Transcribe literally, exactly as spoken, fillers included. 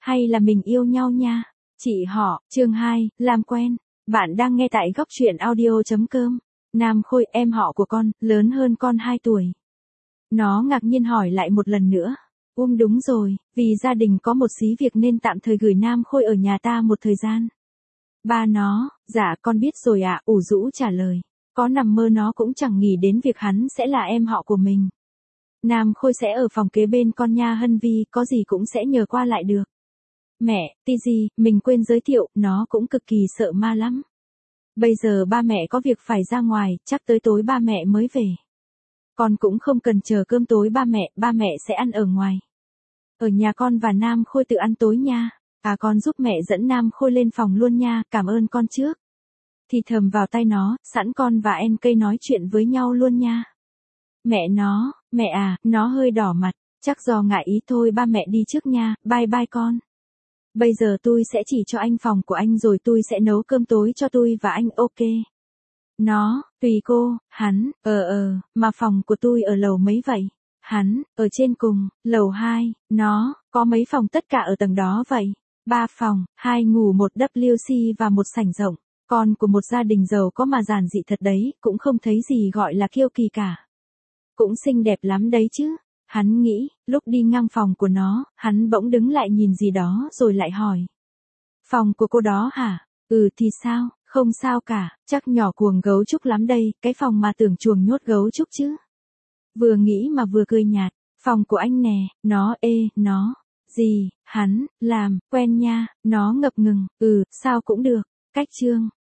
hay là mình yêu nhau nha. Chị họ, chương hai, làm quen. Bạn đang nghe tại góc truyện audio chấm com. Nam Khôi, em họ của con, lớn hơn con hai tuổi. Nó ngạc nhiên hỏi lại một lần nữa. Um đúng rồi, vì gia đình có một xí việc nên tạm thời gửi Nam Khôi ở nhà ta một thời gian. Ba nó, dạ con biết rồi ạ, ủ rũ trả lời. Có nằm mơ nó cũng chẳng nghĩ đến việc hắn sẽ là em họ của mình. Nam Khôi sẽ ở phòng kế bên con nha Hân Vi, có gì cũng sẽ nhờ qua lại được. Mẹ, tí gì, mình quên giới thiệu, nó cũng cực kỳ sợ ma lắm. Bây giờ ba mẹ có việc phải ra ngoài, chắc tới tối ba mẹ mới về. Con cũng không cần chờ cơm tối ba mẹ, ba mẹ sẽ ăn ở ngoài. Ở nhà con và Nam Khôi tự ăn tối nha. À con giúp mẹ dẫn Nam Khôi lên phòng luôn nha, cảm ơn con trước. Thì thầm vào tay nó, sẵn con và em cây nói chuyện với nhau luôn nha. Mẹ nó, mẹ à, nó hơi đỏ mặt, chắc do ngại ý thôi ba mẹ đi trước nha, bye bye con. Bây giờ tôi sẽ chỉ cho anh phòng của anh rồi tôi sẽ nấu cơm tối cho tôi và anh, ok. Nó, tùy cô, hắn, ờ ờ, mà phòng của tôi ở lầu mấy vậy? Hắn, ở trên cùng, lầu hai, nó, có mấy phòng tất cả ở tầng đó vậy? Ba phòng, hai ngủ một W C và một sảnh rộng. Con của một gia đình giàu có mà giản dị thật đấy, cũng không thấy gì gọi là kiêu kỳ cả. Cũng xinh đẹp lắm đấy chứ. Hắn nghĩ, lúc đi ngang phòng của nó, hắn bỗng đứng lại nhìn gì đó rồi lại hỏi. Phòng của cô đó hả? Ừ thì sao, không sao cả, chắc nhỏ cuồng gấu trúc lắm đây, cái phòng mà tưởng chuồng nhốt gấu trúc chứ. Vừa nghĩ mà vừa cười nhạt, phòng của anh nè, nó ê, nó, gì, hắn, làm, quen nha, nó ngập ngừng, ừ, sao cũng được, cách chương.